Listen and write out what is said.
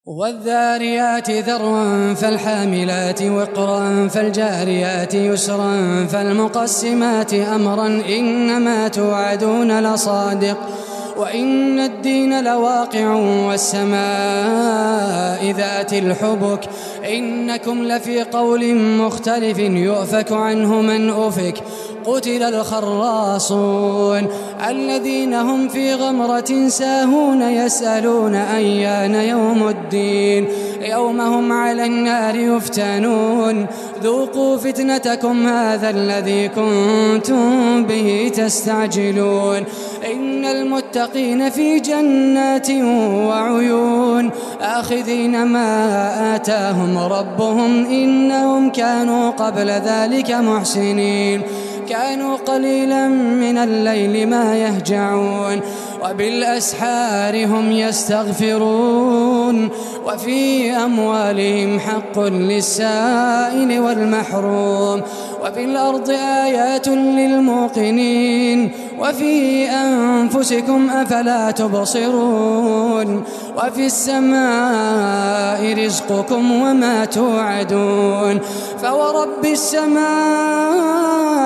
والذاريات ذروا فالحاملات وقرا فالجاريات يسرا فالمقسمات أمرا إنما توعدون لصادق وإن الدين لواقع والسماء ذات الحبك إنكم لفي قول مختلف يؤفك عنه من أفك قتل الخراصون الذين هم في غمرة ساهون يسألون أيان يوم الدين يوم هم على النار يفتنون ذوقوا فتنتكم هذا الذي كنتم به تستعجلون إن المتقين في جنات وعيون آخذين ما آتاهم ربهم إنهم كانوا قبل ذلك محسنين كانوا قليلا من الليل ما يهجعون وبالأسحار هم يستغفرون وفي أموالهم حق للسائل والمحروم وفي الأرض آيات للموقنين وفي أنفسكم أفلا تبصرون وفي السماء رزقكم وما توعدون فورب السماء